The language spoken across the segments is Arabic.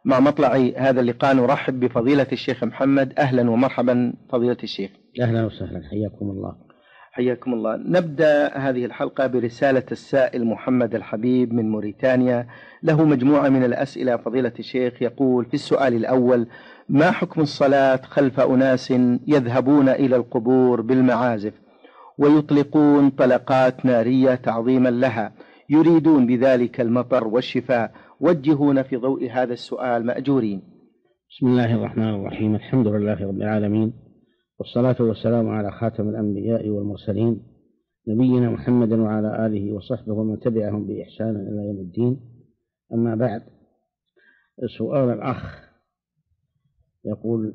مع مطلع هذا اللقاء نرحب بفضيلة الشيخ محمد. أهلا ومرحبا فضيلة الشيخ. أهلا وسهلا، حياكم الله. حياكم الله. نبدأ هذه الحلقة برسالة السائل محمد الحبيب من موريتانيا، له مجموعة من الأسئلة. فضيلة الشيخ يقول في السؤال الأول: ما حكم الصلاة خلف أناس يذهبون إلى القبور بالمعازف ويطلقون طلقات نارية تعظيما لها، يريدون بذلك المطر والشفاء؟ وجهونا في ضوء هذا السؤال مأجورين. بسم الله الرحمن الرحيم، الحمد لله رب العالمين، والصلاة والسلام على خاتم الأنبياء والمرسلين نبينا محمد وعلى آله وصحبه ومن تبعهم بإحسان إلى يوم الدين. أما بعد، سؤال الأخ يقول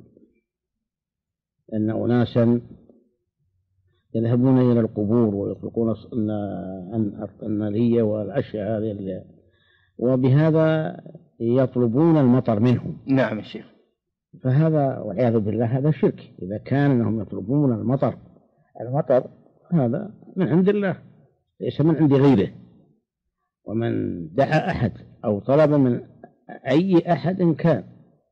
أن أناسا يذهبون إلى القبور ويطلقون النارية والأشياء هذه، وبهذا يطلبون المطر منهم. نعم يا شيخ. فهذا والعياذ بالله هذا شرك. إذا كان أنهم يطلبون المطر هذا من عند الله ليس من عند غيره. ومن دعا أحد أو طلب من أي أحد كان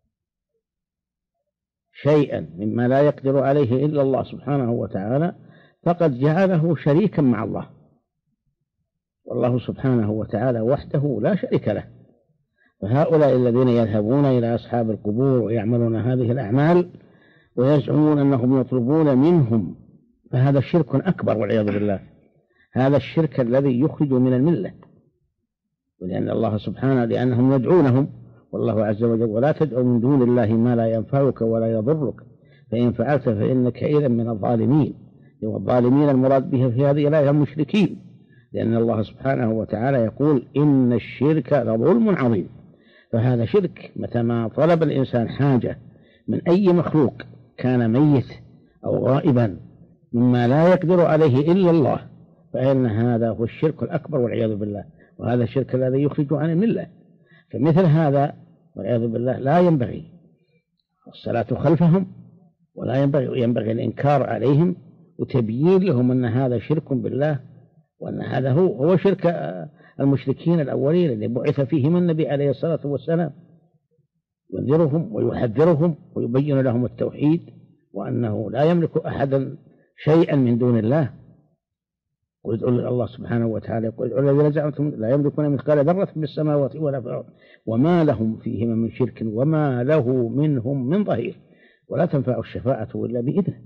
شيئا مما لا يقدر عليه إلا الله سبحانه وتعالى فقد جعله شريكا مع الله، والله سبحانه وتعالى وحده لا شريك له. فهؤلاء الذين يذهبون إلى أصحاب القبور ويعملون هذه الأعمال ويزعمون أنهم يطلبون منهم، فهذا شرك أكبر والعياذ بالله. هذا الشرك الذي يخرج من الملة، ولأن الله سبحانه لأنهم يدعونهم، والله عز وجل: ولا تدعو من دون الله ما لا ينفعك ولا يضرك فإن فعلت فإنك إذا من الظالمين. والظالمين المراد به في هذه الآية المشركين، لأن الله سبحانه وتعالى يقول: إن الشرك لظلم عظيم. فهذا شرك. متى ما طلب الإنسان حاجة من أي مخلوق كان ميت أو غائبا مما لا يقدر عليه إلا الله، فإن هذا هو الشرك الأكبر والعياذ بالله، وهذا الشرك الذي يخرج عن الملة. فمثل هذا والعياذ بالله لا ينبغي الصلاة خلفهم، ولا ينبغي الإنكار عليهم وتبيين لهم أن هذا شرك بالله، وأن هذا هو شرك المشركين الأولين الذي بعث فيهم النبي عليه الصلاة والسلام، ينذرهم ويحذرهم ويبين لهم التوحيد، وأنه لا يملك أحدا شيئا من دون الله. قل الله سبحانه وتعالى يقول: الذين زعمتم لا يملكون مثقال ذرة في السماوات ولا في الأرض وما لهم فيهما من شرك وما له منهم من ظهير ولا تنفع الشفاعة إلا بإذنه.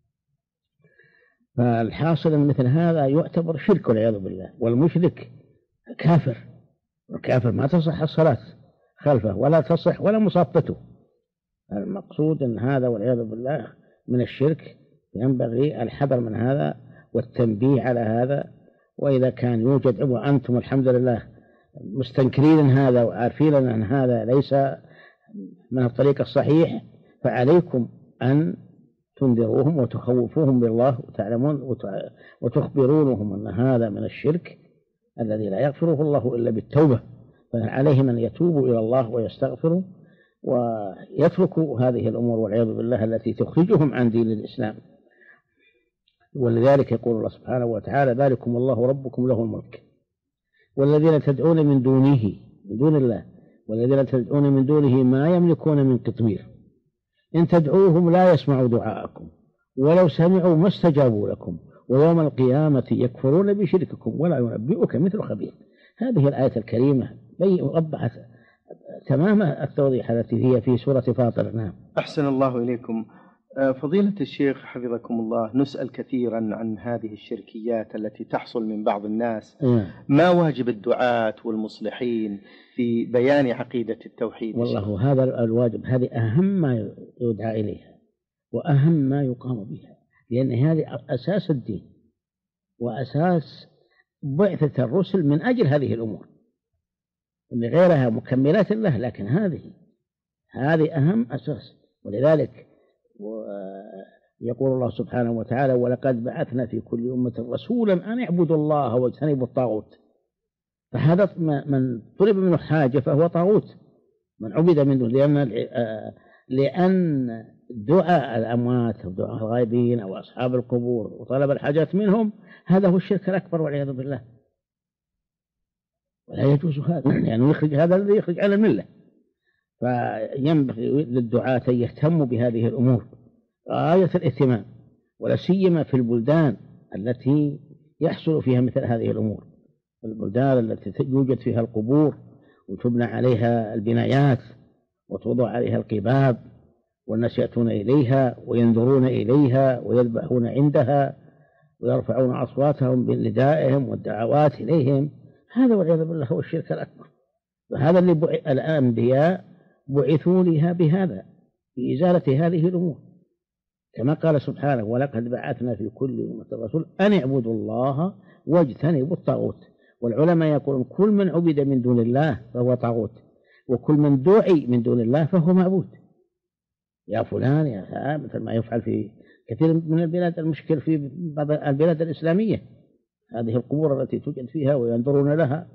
فالحاصل أن مثل هذا يعتبر شرك والعياذ بالله، والمشرك كافر، والكافر ما تصح الصلاة خلفه ولا تصح ولا مصافته. المقصود أن هذا والعياذ بالله من الشرك، ينبغي الحذر من هذا والتنبيه على هذا. وإذا كان يوجد وأنتم الحمد لله مستنكرين هذا وعارفين أن هذا ليس من الطريق الصحيح، فعليكم أن تنذروهم وتخوفوهم بالله وتعلمون وتخبرونهم أن هذا من الشرك الذي لا يغفره الله إلا بالتوبة. فعليهم أن يتوبوا إلى الله ويستغفروا ويتركوا هذه الأمور والعياذ بالله التي تخرجهم عن دين الإسلام. ولذلك يقول الله سبحانه وتعالى: ذلكم الله ربكم له الملك والذين تدعون من دون الله والذين تدعون من دونه ما يملكون من قطمير إن تدعوهم لا يسمعوا دعاءكم ولو سمعوا ما استجابوا لكم ويوم القيامة يكفرون بشرككم ولا ينبئك مثل خبير. هذه الآية الكريمة وضحت تمام التوضيح التي هي في سورة فاطر. نعم. أحسن الله إليكم. فضيلة الشيخ حفظكم الله، نسأل كثيرا عن هذه الشركيات التي تحصل من بعض الناس. ما واجب الدعاة والمصلحين في بيان عقيدة التوحيد؟ والله هذا الواجب، هذه أهم ما يدعى إليها وأهم ما يقام بها، لأن هذه أساس الدين وأساس بعثة الرسل من أجل هذه الأمور، اللي غيرها مكملات له، لكن هذه أهم أساس. ولذلك يقول الله سبحانه وتعالى: ولقد بعثنا في كل أمة رسولا أن اعبدوا الله واجتنبوا الطاغوت. فهذا من طلب منه حاجة فهو طاغوت، من عبد منه، لأن دعاء الأموات أو دعاء الغائبين أو أصحاب القبور وطلب الحاجات منهم هذا هو الشرك الأكبر والعياذ بالله، ولا يجوز هذا، يعني يخرج هذا الذي يخرج على الملة. فينبغي للدعاة أن يهتموا بهذه الأمور غاية الاهتمام، ولا سيما في البلدان التي يحصل فيها مثل هذه الأمور، البلدان التي يوجد فيها القبور وتبنى عليها البنايات وتوضع عليها القباب، والناس يأتون إليها وينظرون إليها ويذبحون عندها ويرفعون أصواتهم بندائهم والدعوات إليهم. هذا والعياذ بالله هو الشرك الأكبر، وهذا اللي الأنبياء بعثوا لها بهذا، بإزالة هذه الأمور، كما قال سبحانه: ولقد بعثنا في كل أمة رسول أن اعبدوا الله واجتنبوا الطاغوت. والعلماء يقولون كل من عبد من دون الله فهو طاغوت، وكل من دعي من دون الله فهو معبود. يا فلان يا فلان، مثل ما يفعل في كثير من البلاد. المشكل في بعض البلاد الإسلامية هذه القبور التي توجد فيها وينظرون لها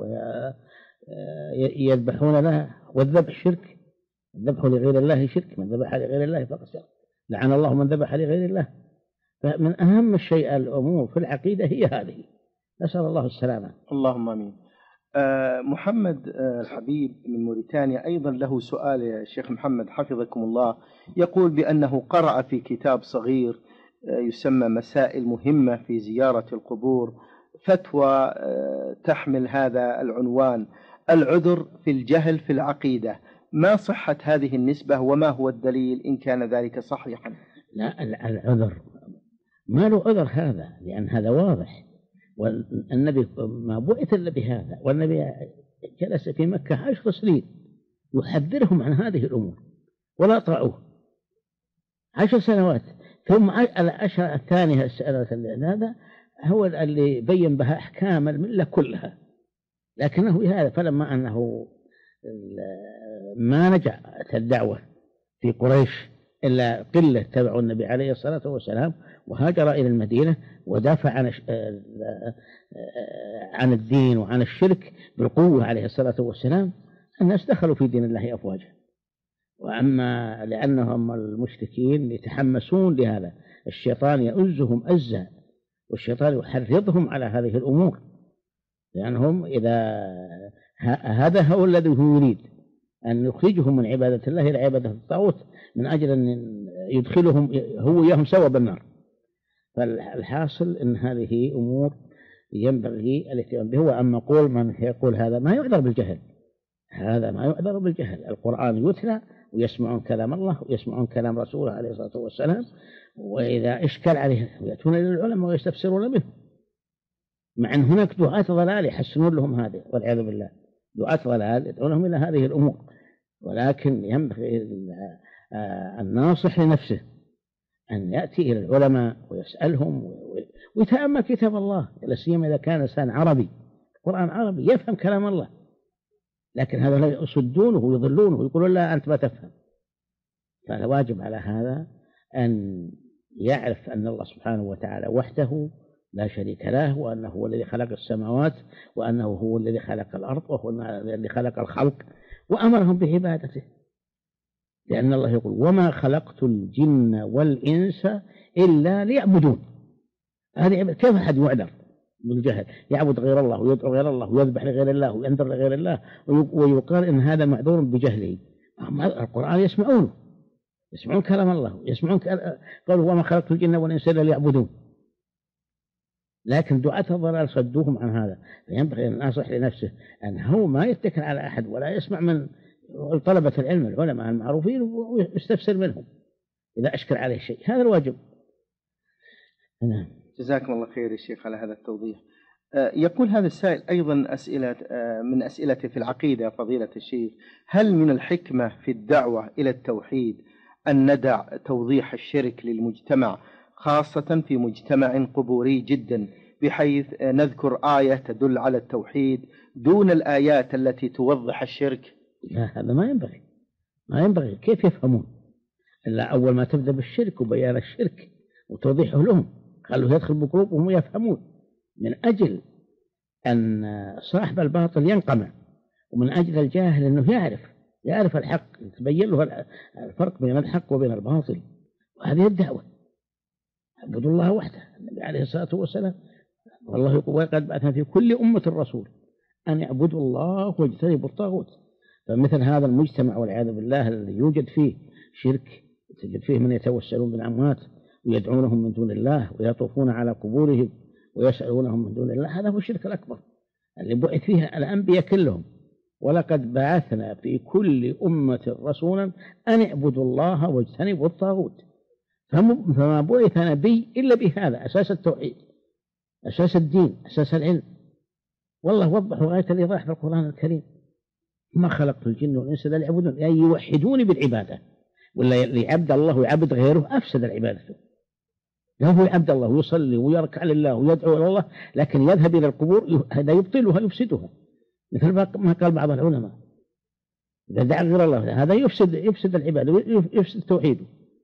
ويذبحون لها، والذبح شرك، الذبح لغير الله شرك، من ذبح لغير الله فقد شرك، لعن الله من ذبح لغير الله. فمن أهم الشيء الأمور في العقيدة هي هذه، نسأل الله السلامة. اللهم آمين. محمد الحبيب من موريتانيا أيضا له سؤال يا شيخ محمد حفظكم الله، يقول بأنه قرأ في كتاب صغير يسمى مسائل مهمة في زيارة القبور فتوى تحمل هذا العنوان: العذر في الجهل في العقيدة، ما صحة هذه النسبة وما هو الدليل إن كان ذلك صحيحا؟ لا، العذر ما له عذر هذا، لأن هذا واضح، والنبي ما بعث إلا بهذا، والنبي جلس في مكة 10 سنين يحذرهم عن هذه الأمور ولا طاعوه 10 سنوات. ثم الأشهر الثانية هذا هو اللي بين بها أحكام الملة كلها، لكنه هذا فلما أنه ما نجحت الدعوة في قريش إلا قلة تبعوا النبي عليه الصلاة والسلام، وهاجر إلى المدينة ودافع عن الدين وعن الشرك بالقوة عليه الصلاة والسلام، الناس دخلوا في دين الله أفواجا. وأما لأنهم المشركين يتحمسون لهذا، الشيطان يؤزهم أزا، والشيطان يحرضهم على هذه الأمور، لأنهم إذا هذا هو الذي هو يريد أن يخرجهم من عبادة الله إلى عبادة الطاغوت، من أجل أن يدخلهم هو إياهم سوا بالنار. فالحاصل أن هذه أمور ينبغي الاهتمام بها. وأما قول من يقول هذا ما يعذر بالجهل، هذا ما يعذر بالجهل، القرآن يتلى ويسمعون كلام الله ويسمعون كلام رسوله عليه الصلاة والسلام، وإذا إشكال عليه يأتون إلى العلماء ويستفسرون به، مع أن هناك دعاة ضلال يحسنون لهم هذه، والعياذ بالله دعاة ضلال يدعونهم إلى هذه الأمور. ولكن ينبغي الناصح لنفسه أن يأتي إلى العلماء ويسألهم ويتأمل كتاب الله، لا سيما إذا كان إنسان عربي، القرآن عربي يفهم كلام الله، لكن هذا لا يصدونه ويضلونه ويقولون لا أنت ما تفهم. فالواجب على هذا أن يعرف أن الله سبحانه وتعالى وحده لا شريك له، وأنه هو الذي خلق السماوات، وأنه هو الذي خلق الأرض، وهو الذي خلق الخلق وأمرهم بعبادته، لأن الله يقول: وما خلقت الجن والإنس إلا ليعبدون. هذه كيف أحد يعذر بالجهل يعبد غير الله ويدعو غير الله ويذبح لغير الله وينذر لغير الله ويقال إن هذا معذور بجهله؟ القرآن يسمعون كلام الله، يسمعون قالوا: وما خلقت الجن والإنس إلا ليعبدون. لكن دعاة الضلال صدوهم عن هذا. فينبغي أن ننصح لنفسه أن هو ما يتكل على أحد ولا يسمع من طلبة العلم العلماء المعروفين ويستفسر منهم إذا أشكل عليه شيء. هذا الواجب. نعم. جزاكم الله خير يا شيخ على هذا التوضيح. يقول هذا السائل أيضا أسئلة من أسئلته في العقيدة فضيلة الشيخ: هل من الحكمة في الدعوة إلى التوحيد أن ندع توضيح الشرك للمجتمع، خاصة في مجتمع قبوري جدا، بحيث نذكر آية تدل على التوحيد دون الآيات التي توضح الشرك؟ لا، هذا ما ينبغي. كيف يفهمون إلا أول ما تبدأ بالشرك وبيان الشرك وتوضيحه لهم، خلوا يدخل بقلوبهم ويفهمون، من أجل أن صاحب الباطل ينقمع، ومن أجل الجاهل أنه يعرف الحق، تبين له الفرق بين الحق وبين الباطل. وهذه الدعوة، اعبدوا الله وحده. النبي عليه الصلاة والسلام والله يقول: وقد بعثنا في كل أمة الرسول أن يعبدوا الله واجتنبوا الطاغوت. فمثل هذا المجتمع والعياذ بالله الذي يوجد فيه شرك، تجد فيه من يتوسلون بالأموات ويدعونهم من دون الله ويطوفون على قبورهم ويسألونهم من دون الله، هذا هو الشرك الأكبر اللي بعث فيه الأنبياء كلهم. ولقد بعثنا في كل أمة رسولا أن اعبدوا الله واجتنبوا الطاغوت، فما بعث نبي إلا بهذا أساس التوحيد، أساس الدين، أساس العلم. والله وضح غاية الإيضاح في القرآن الكريم: ما خلقت الجن والإنس إلا ليعبدون، يعني يوحدوني بالعبادة. ولا يعبد الله ويعبد غيره أفسد العبادة. لا هو يعبد الله ويصلي ويركع لله ويدعو إلى الله، لكن يذهب إلى القبور هذا يبطلها يفسدها، مثل ما قال بعض العلماء: إذا دعا غير الله هذا يفسد العبادة ويفسد توحيده.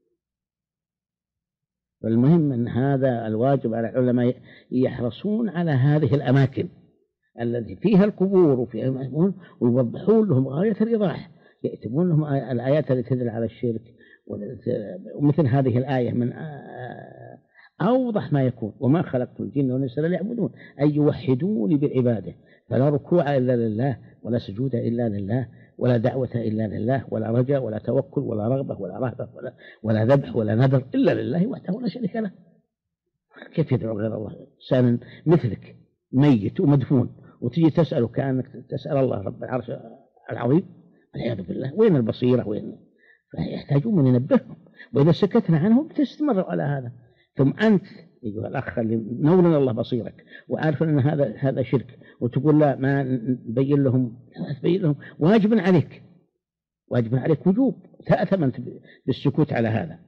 فالمهم أن هذا الواجب على العلماء يحرصون على هذه الأماكن التي فيها القبور وفيها المسلمون، ويوضحون لهم غاية الإيضاح، يكتبون لهم الآيات التي تدل على الشرك، ومثل هذه الآية من أوضح ما يكون: وما خلقت الجن والإنس إلا ليعبدون، أي يوحدوني بالعبادة، فلا ركوع إلا لله، ولا سجود إلا لله، ولا دعوة إلا لله، ولا رجاء ولا توكل ولا رغبة ولا رهبة ولا ذبح ولا نذر إلا لله وحده لا شريك له. كيف يدعو غير الله؟ إنسان مثلك ميت ومدفون وتجي تسأله كأنك تسأل الله رب العرش العظيم، والعياذ بالله. وين البصيرة؟ وين؟ فيحتاجون من ينبههم، وإذا سكتنا عنهم تستمر على هذا. ثم أنت أيها الأخ اللي نور الله بصيرك وعارف أن هذا شرك، وتقول لا ما نبين لهم، تبين لهم، واجب عليك وجوب، تأثم أنت بالسكوت على هذا.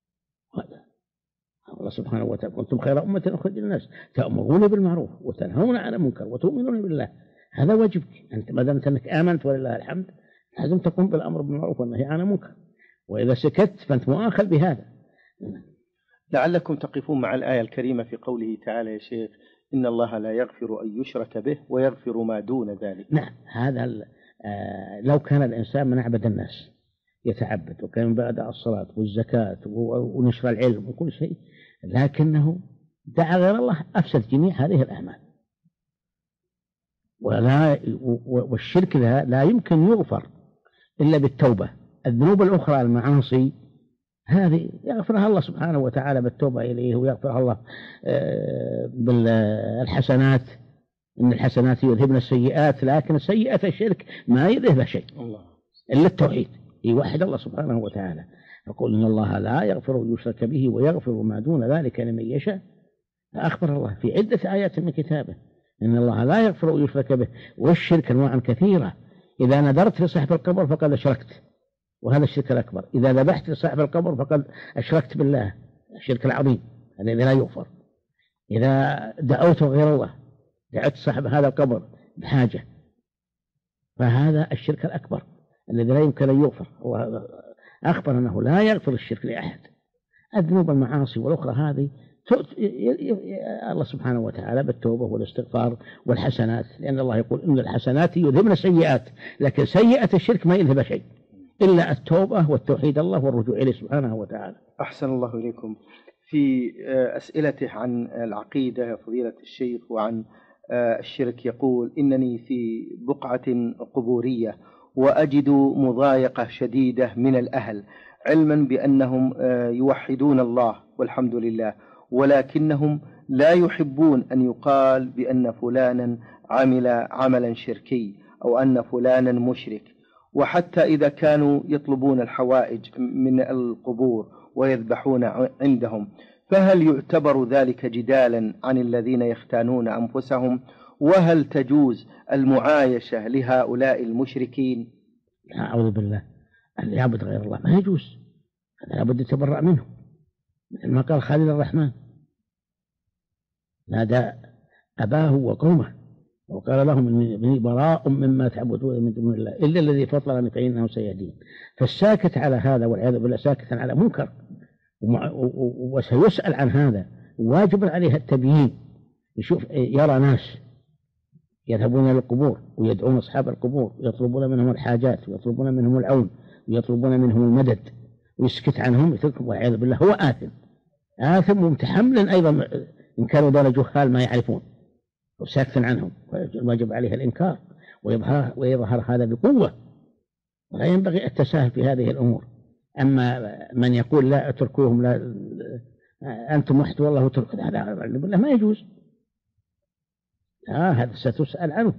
الله سبحانه وتعالى: كنتم خير أمة أخرجت للناس تأمرون بالمعروف وتنهون عن المنكر وتؤمنون بالله. هذا واجبك أنت، ما دامت أنك آمنت ولله الحمد لازم تقوم بالأمر بالمعروف والنهي عن المنكر، وإذا سكت فأنت مؤاخذ بهذا. لعلكم تقفون مع الآية الكريمة في قوله تعالى يا شيخ: إن الله لا يغفر أن يشرك به ويغفر ما دون ذلك. نعم، هذا لو كان الإنسان من أعبد الناس يتعبد وكان بعد الصلاة والزكاة ونشر العلم وكل شيء، لكنه دعا غير الله، أفسد جميع هذه الأعمال. والشرك لا يمكن يغفر إلا بالتوبة. الذنوب الأخرى المعاصي هذه يغفرها الله سبحانه وتعالى بالتوبة إليه، ويغفرها الله بالحسنات، إن الحسنات يذهبن السيئات، لكن سيئة الشرك ما يذهب شيء إلا التوحيد، يوحد الله سبحانه وتعالى. يقول: إن الله لا يغفر أن يشرك به ويغفر ما دون ذلك لمن يشاء. فأخبر الله في عدة آيات من كتابه إن الله لا يغفر أن يشرك به. والشرك أنواع كثيرة: إذا نذرت لصاحب القبر فقد أشركت، وهذا الشرك الأكبر. إذا ذبحت لصاحب القبر فقد أشركت بالله، الشرك العظيم الذي لا يغفر. إذا دعوت غير الله، دعوت صاحب هذا القبر بحاجة، فهذا الشرك الأكبر الذي لا يمكن أن يغفر. الله أخبر أنه لا يغفر الشرك لأحد. الذنوب المعاصي والأخرى هذه الله سبحانه وتعالى بالتوبة والاستغفار والحسنات، لأن الله يقول: إن الحسنات يذهبن السيئات، لكن سيئة الشرك ما يذهب شيء إلا التوبة والتوحيد الله والرجوع إليه سبحانه وتعالى. أحسن الله إليكم. في أسئلته عن العقيدة يا فضيلة الشيخ وعن الشرك يقول: إنني في بقعة قبورية وأجد مضايقة شديدة من الأهل، علما بأنهم يوحدون الله والحمد لله، ولكنهم لا يحبون أن يقال بأن فلانا عمل عملا شركي أو أن فلانا مشرك. وحتى إذا كانوا يطلبون الحوائج من القبور ويذبحون عندهم، فهل يعتبر ذلك جدالا عن الذين يختانون أنفسهم؟ وهل تجوز المعايشة لهؤلاء المشركين؟ أعوذ بالله، أن يعبد غير الله ما يجوز، هذا لابد يتبرأ منه، مثل ما قال خليل الرحمن: نادى أباه وقومه وقال لهم: إني براء مما تعبدون من دون الله إلا الذي فطرني فإنه سيهدين. فالساكت على هذا والعياذ بالله ساكتا على منكر، وسيسأل عن هذا، واجب عليه التبيين. يشوف يرى ناس يذهبون إلى القبور ويدعون أصحاب القبور ويطلبون منهم الحاجات ويطلبون منهم العون ويطلبون منهم المدد، ويسكت عنهم، يتركهم والعياذ بالله، هو آثم ومتحمل أيضا إن كانوا دون جهال ما يعرفون، وساكت عنهم. واجب عليه الإنكار ويظهر هذا بقوة، ولا ينبغي التساهل في هذه الأمور. أما من يقول لا اتركوهم، لا أنتم وحد والله اتركوا، هذا ما يجوز، هذا ستسأل عنه.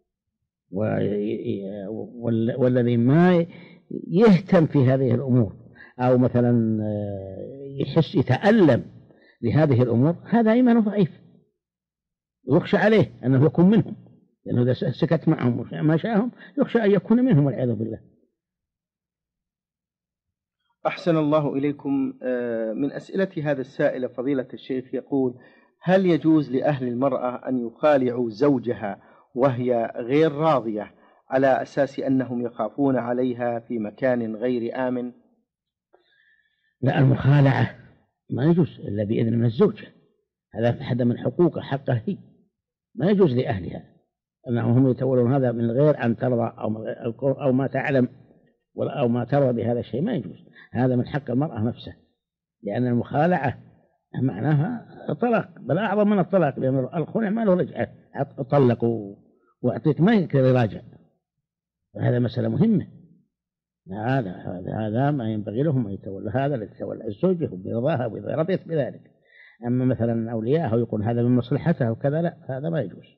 والذي ما يهتم في هذه الأمور أو مثلا يحس يتألم لهذه الأمور، هذا إيمانه ضعيف، يخشى عليه أنه يكون منهم، لأنه إذا سكت معهم ما شاءهم يخشى أن يكون منهم والعياذ بالله. أحسن الله إليكم. من أسئلة هذا السائل فضيلة الشيخ يقول: هل يجوز لأهل المرأة أن يخالعوا زوجها وهي غير راضية على أساس أنهم يخافون عليها في مكان غير آمن؟ لا، المخالعة ما يجوز إلا بإذن من الزوجة، هذا أحد من حقوق حقها هي، ما يجوز لأهلها أنهم يتولون هذا من غير أن ترضى أو ما تعلم أو ما ترضى بهذا الشيء، ما يجوز. هذا من حق المرأة نفسه، لأن المخالعة معناها طلاق، بل أعظم من الطلاق، لأن الخلع ما له رجعة، أطلق وأعطيك ما يقدر يراجع، هذا مسألة مهمة. هذا ما ينبغي لهم أن يتولى، هذا اللي يتولى الزوجة برضاها وإذا رضيت بذلك. أما مثلا أولياءه يقول هذا من مصلحته وكذا، لا، هذا ما يجوز.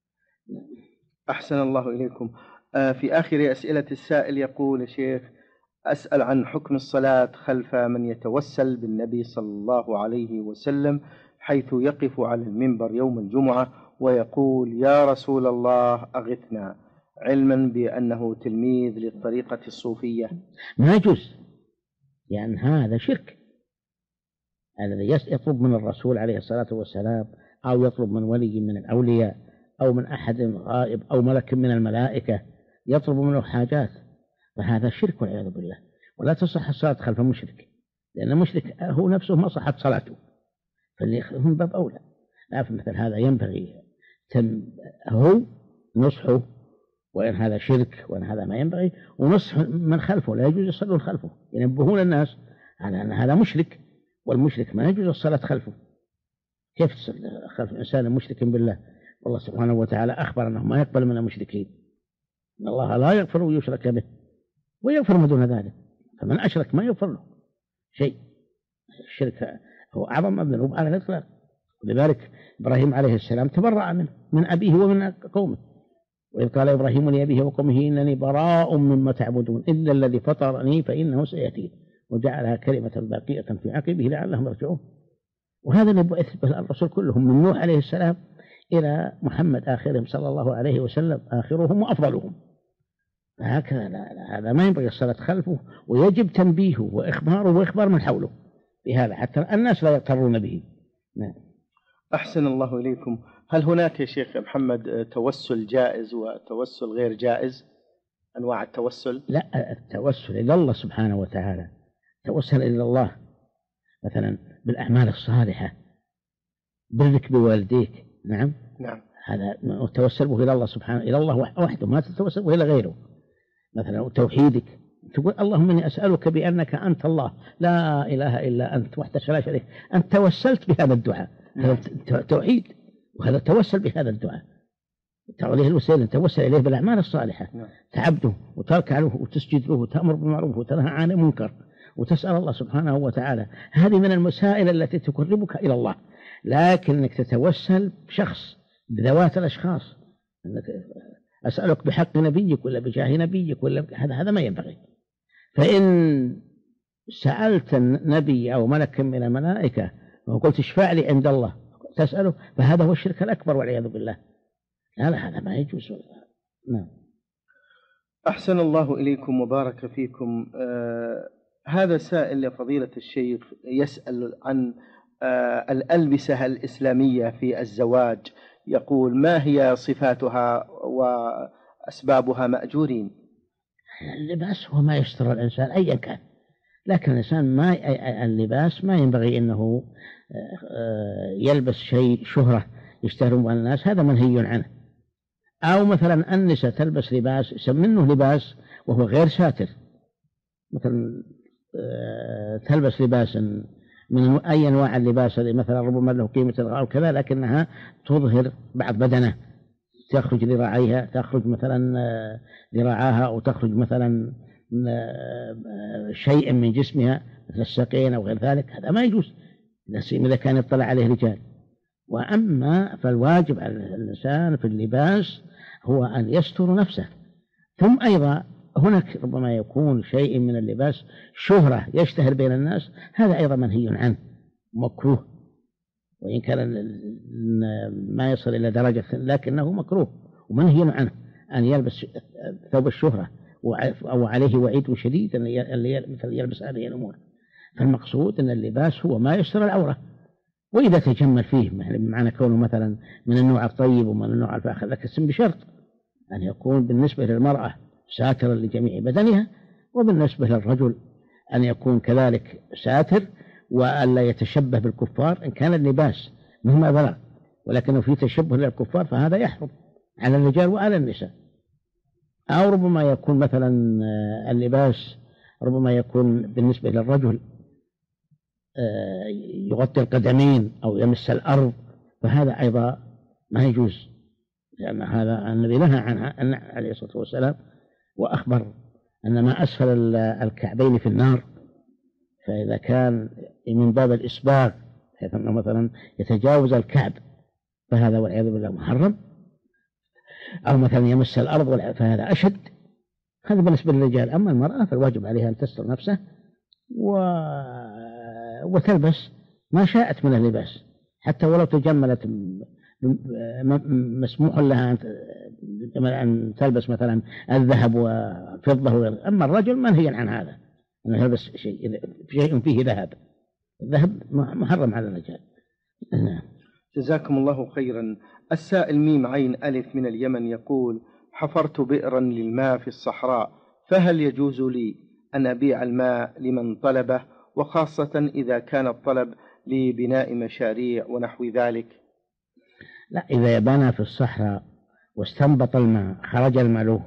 أحسن الله إليكم. في آخر أسئلة السائل يقول: شيخ، أسأل عن حكم الصلاة خلف من يتوسل بالنبي صلى الله عليه وسلم، حيث يقف على المنبر يوم الجمعة ويقول: يا رسول الله أغثنا، علما بأنه تلميذ للطريقة الصوفية. ما يجوز، لأن هذا شرك. الذي يطلب من الرسول عليه الصلاة والسلام أو يطلب من ولي من الأولياء أو من أحد غائب أو ملك من الملائكة يطلب منه حاجات، فهذا شرك والعياذ بالله. ولا تصح الصلاة خلف مشرك، لأن المشرك هو نفسه ما صحت صلاته، فاللي هم باب أولى. لكن مثل هذا ينبغي هو نصحه، وإن هذا شرك وإن هذا ما ينبغي، ونصح من خلفه، لا يجوز يصلون خلفه، ينبهون الناس على أن هذا مشرك، والمشرك ما يجوز الصلاة خلفه. كيف تصلي خلف إنسان مشرك بالله؟ والله سبحانه وتعالى أخبر أنه ما يقبل من المشركين، إن الله لا يغفر ويشرك به ويغفر ما دون ذلك، فمن أشرك ما يغفر له شيء. الشرك هو أعظم الذنوب على الإطلاق، ولذلك إبراهيم عليه السلام تبرأ من أبيه ومن قومه، وإذ قال إبراهيم لأبيه وقومه إنني براء مما تعبدون إلا الذي فطرني فإنه سيهدين، وجعلها كلمة باقية في عقبه لعلهم يرجعون. وهذا اللي بعث به الرسل كلهم، من نوح عليه السلام إلى محمد آخرهم صلى الله عليه وسلم، آخرهم وأفضلهم. هكذا هذا ما ينبغي الصلاة خلفه، ويجب تنبيهه وإخباره وإخبار من حوله بهذا حتى الناس لا يغترون به. نعم. أحسن الله إليكم. هل هناك يا شيخ محمد توسل جائز وتوسل غير جائز؟ أنواع التوسل؟ لا، التوسل إلى الله سبحانه وتعالى، توسل إلى الله مثلا بالأعمال الصالحة، برك بوالديك. نعم. هذا توسل به إلى الله سبحانه، إلى الله وحده، ما تتوسل به إلى غيره. مثلا توحيدك، تقول اللهم إني أسألك بأنك أنت الله لا إله إلا أنت وحدك لا شريك، أنت توسلت بهذا الدعاء، هذا توحيد، وهذا توسل بهذا الدعاء، تعاليه الوسيلة، توسل إليه بالأعمال الصالحة، تعبده وتركع له وتسجد له وتأمر بالمعروف وتنهى عن المنكر وتسأل الله سبحانه وتعالى. هذه من المسائل التي تقربك إلى الله. لكنك تتوسل بشخص، بذوات الأشخاص، أنك أسألك بحق نبيك ولا بجاه نبيك ولا هذا ما ينبغي. فإن سألت النبي أو ملك من الملائكة وقلت اشفع لي عند الله تسأله، فهذا هو الشرك الأكبر والعياذ بالله. لا، هذا ما يجوز. نعم. أحسن الله إليكم وبارك فيكم. هذا سائل لفضيلة الشيخ يسأل عن الألبسة الإسلامية في الزواج، يقول: ما هي صفاتها وأسبابها مأجورين؟ اللباس هو ما يستر الإنسان أيا كان، لكن الإنسان اللباس ما ينبغي أنه يلبس شيء شهرة يشتهرون الناس، هذا منهي عنه. أو مثلا النساء تلبس لباس يسمونه لباس وهو غير ساتر، مثلا تلبس لباس من أي أنواع اللباس هذه، مثلا ربما له قيمة أو كذا، لكنها تظهر بعض بدنه، تخرج ذراعيها، تخرج مثلا ذراعاها، أو تخرج مثلا شيء من جسمها مثل الساقين أو غير ذلك، هذا ما يجوز إذا كان يطلع عليه رجال. وأما فالواجب على الإنسان في اللباس هو أن يستر نفسه. ثم أيضا هناك ربما يكون شيء من اللباس شهرة يشتهر بين الناس، هذا أيضا منهي عنه مكروه، وإن كان ما يصل إلى درجة لكنه مكروه ومنهي عنه أن يلبس ثوب الشهرة، أو عليه وعيد شديد مثل يلبس هذه الأمور. فالمقصود أن اللباس هو ما يستر العورة، وإذا تجمل فيه معنى كونه مثلا من النوع الطيب ومن النوع الفاخر، لكن بشرط أن يكون بالنسبة للمرأة ساترا لجميع بدنها، وبالنسبة للرجل أن يكون كذلك ساتر، وألا يتشبه بالكفار. إن كان اللباس مهما بلغ ولكنه في تشبه للكفار فهذا يحرم على الرجال وعلى النساء. أو ربما يكون مثلا اللباس ربما يكون بالنسبة للرجل يغطي القدمين أو يمس الأرض، فهذا أيضا ما يجوز، لأن هذا النبي نهى عنه عليه الصلاة والسلام، وأخبر أن ما أسفل الكعبين في النار. فإذا كان من باب الإسباغ بحيث أنه مثلا يتجاوز الكعب فهذا والعياذ بالله محرم، أو مثلا يمس الأرض فهذا أشد. هذا بالنسبة للرجال. أما المرأة فالواجب عليها أن تستر نفسها وتلبس ما شاءت من اللباس، حتى ولو تجملت مسموح لها أن تلبس مثلا الذهب وفضة وغيره. أما الرجل منهي عن هذا، أنه يلبس شيء فيه ذهب. الذهب محرم على الرجال. جزاكم الله خيرا. السائل ميم عين ألف من اليمن يقول: حفرت بئرا للماء في الصحراء، فهل يجوز لي أن أبيع الماء لمن طلبه، وخاصة إذا كان الطلب لبناء مشاريع ونحو ذلك؟ لا، إذا بنى في الصحراء واستنبط الماء خرج الماء له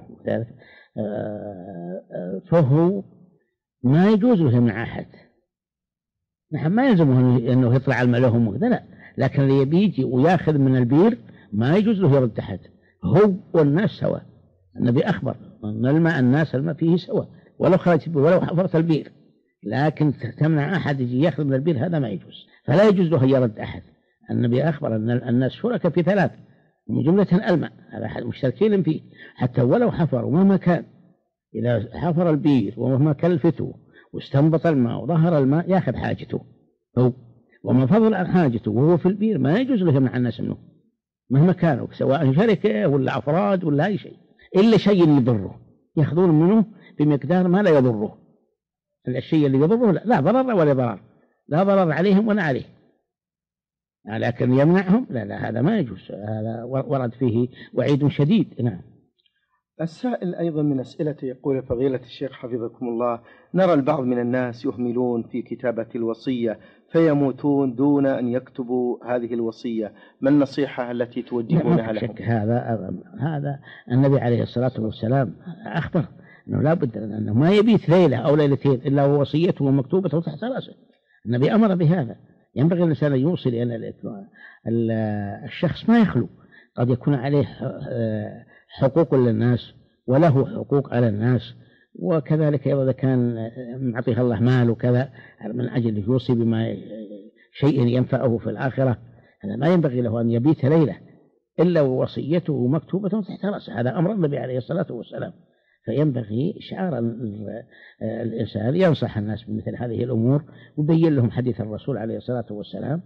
فهو ما يجوز له من أحد. نحن ما يلزمه أنه يطلع الماء له لا، لكن اللي يبيجي وياخذ من البير ما يجوز له يرد أحد. هو والناس سوا. النبي أخبر أن الماء الناس الماء فيه سوا، ولو خرج ولو حفرت البير، لكن تمنع أحد يجي ياخذ من البير هذا ما يجوز، فلا يجوز له يرد أحد. النبي أخبر أن الناس شركاء في ثلاث، من جملة الماء، هذا مشتركين فيه، حتى ولو حفروا مهما كان. إذا حفر البير ومهما كلفته واستنبط الماء وظهر الماء ياخذ حاجته هو، وما فضل عن حاجته وهو في البير ما يجوز له يمنع الناس منه مهما كانوا، سواء شركة ولا أفراد ولا أي شيء، إلا شيء يضره يأخذون منه بمقدار ما لا يضره. الشيء اللي يضره لا ضرر ولا ضرر، لا ضرر عليهم ولا عليه، لكن يمنعهم لا هذا ما يجوز، هذا ورد فيه وعيد شديد. نعم. السائل أيضا من أسئلته يقول: فضيلة الشيخ حفظكم الله، نرى البعض من الناس يهملون في كتابة الوصية فيموتون دون أن يكتبوا هذه الوصية، ما النصيحة التي توجهونها لهم؟ هذا النبي عليه الصلاة والسلام أخبر أنه لا بد أنه ما يبيت ليلة أو ليلتين إلا ووصيته مكتوبة تحت رأسه. النبي أمر بهذا. ينبغي الإنسان أن يوصل، لأن الشخص ما يخلو، قد يكون عليه حقوق للناس وله حقوق على الناس، وكذلك إذا كان معطيه الله مال وكذا من أجل يوصي بما شيء ينفعه في الآخرة، هذا ما ينبغي له أن يبيت ليلة إلا ووصيته مكتوبة تحت رأسه. هذا أمر النبي عليه الصلاة والسلام. فينبغي شعار الإنسان ينصح الناس بمثل هذه الأمور ويبين لهم حديث الرسول عليه الصلاة والسلام،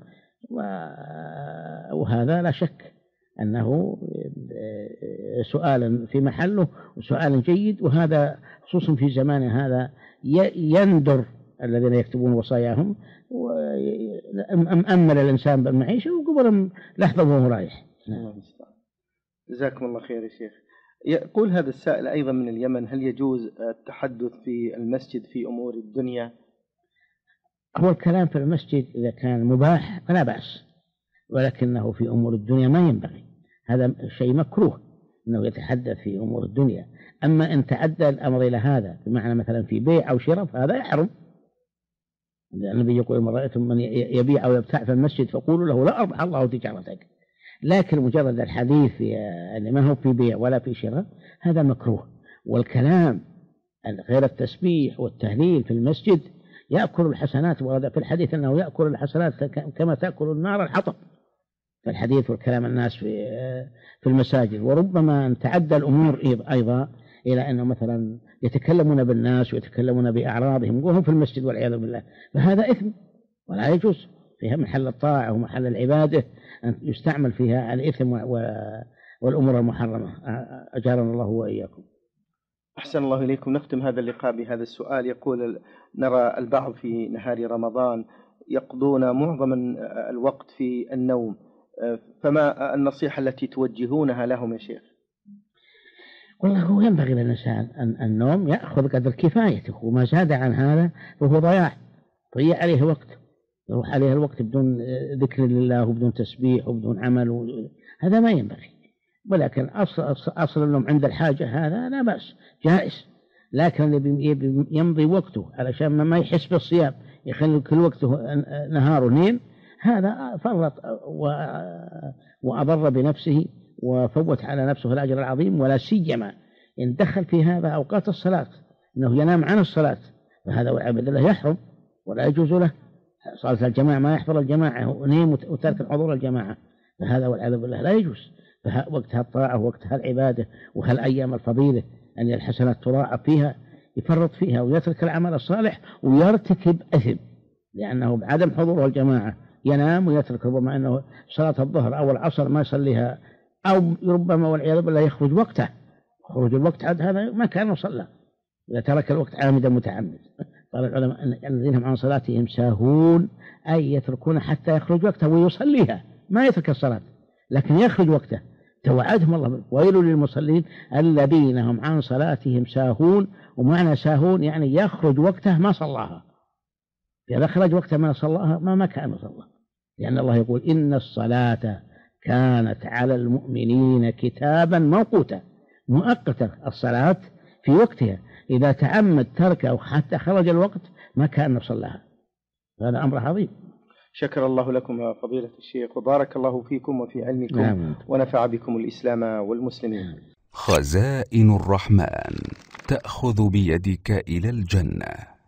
وهذا لا شك أنه سؤال في محله وسؤال جيد، وهذا خصوصا في زمان هذا يندر الذين يكتبون وصاياهم وأمل الإنسان بالمعيشة وقبل لحظة وهو رايح. جزاكم الله خير يا شيخ. يقول هذا السائل أيضا من اليمن: هل يجوز التحدث في المسجد في أمور الدنيا؟ هو الكلام في المسجد إذا كان مباح فلا بأس، ولكنه في أمور الدنيا ما ينبغي، هذا شيء مكروه أنه يتحدث في أمور الدنيا. أما إن تعدى الأمر إلى هذا بمعنى مثلا في بيع أو شراء فهذا يحرم. النبي يقول: من رأيتم من يبيع أو يبتاع في المسجد فقولوا له لا أربح الله تجارتك. لكن مجرد الحديث اللي ما هو في بيع ولا في شراء هذا مكروه. والكلام غير التسبيح والتهليل في المسجد يأكل الحسنات، ورد في الحديث أنه يأكل الحسنات كما تأكل النار الحطب في الحديث والكلام الناس في المساجد. وربما أن تعدى الأمور أيضا إلى أنه مثلا يتكلمون بالناس ويتكلمون بأعراضهم وهم في المسجد والعياذ بالله، فهذا إثم ولا يجوز فيها محل الطاعة ومحل العبادة أن يستعمل فيها الإثم والأمور المحرمة. أجارنا الله وإياكم. أحسن الله إليكم. نختم هذا اللقاء بهذا السؤال. يقول: نرى البعض في نهار رمضان يقضون معظم الوقت في النوم، فما النصيحة التي توجهونها لهم يا شيخ؟ والله هو ينبغي للإنسان أن النوم يأخذ قدر كفايته، وما زاد عن هذا فهو ضيع عليه وقت، يروح عليه الوقت بدون ذكر لله وبدون تسبيح وبدون عمل هذا ما ينبغي. ولكن أصل النوم عند الحاجة هذا لا بأس جائز، لكن اللي يمضي وقته علشان ما يحس بالصيام يخلي كل وقته نهار ونيم، هذا فرط وأضر بنفسه وفوت على نفسه الأجر العظيم، ولا سيما إن دخل في هذا أوقات الصلاة أنه ينام عن الصلاة، فهذا والعياذ بالله يحرم ولا يجوز له صلاة الجماعة، ما يحضر الجماعة ونيم وترك حضور الجماعة، فهذا والعياذ بالله لا يجوز. فوقتها الطاعة ووقتها العبادة وهالأيام الفضيلة أن الحسنات تضاعف فيها يفرط فيها ويترك العمل الصالح ويرتكب أثم، لأنه بعدم حضور الجماعة ينام ويترك، ربما أنه صلاة الظهر أو العصر ما يصليها، أو ربما والعياذ بالله يخرج وقته، خروج الوقت عاد هذا ما كان صلى إذا ترك الوقت عامدا متعمد. قال العلماء الذين هم عن صلاتهم ساهون، أي يتركون حتى يخرج وقته ويصليها، ما يترك الصلاة لكن يخرج وقته. توعدهم الله: ويل للمصلين الذين هم عن صلاتهم ساهون. ومعنى ساهون يعني يخرج وقته ما صلاها، إذا خرج وقته ما صلاها ما كان صلى، لأن الله يقول: إن الصلاة كانت على المؤمنين كتابا موقوتا، مؤقتة الصلاة في وقتها، إذا تعمد تركه حتى خرج الوقت ما كان صلاها، هذا أمر عظيم. شكر الله لكم يا فضيلة الشيخ، وبارك الله فيكم وفي علمكم، ونفع بكم الإسلام والمسلمين. خزائن الرحمن تأخذ بيدك إلى الجنة.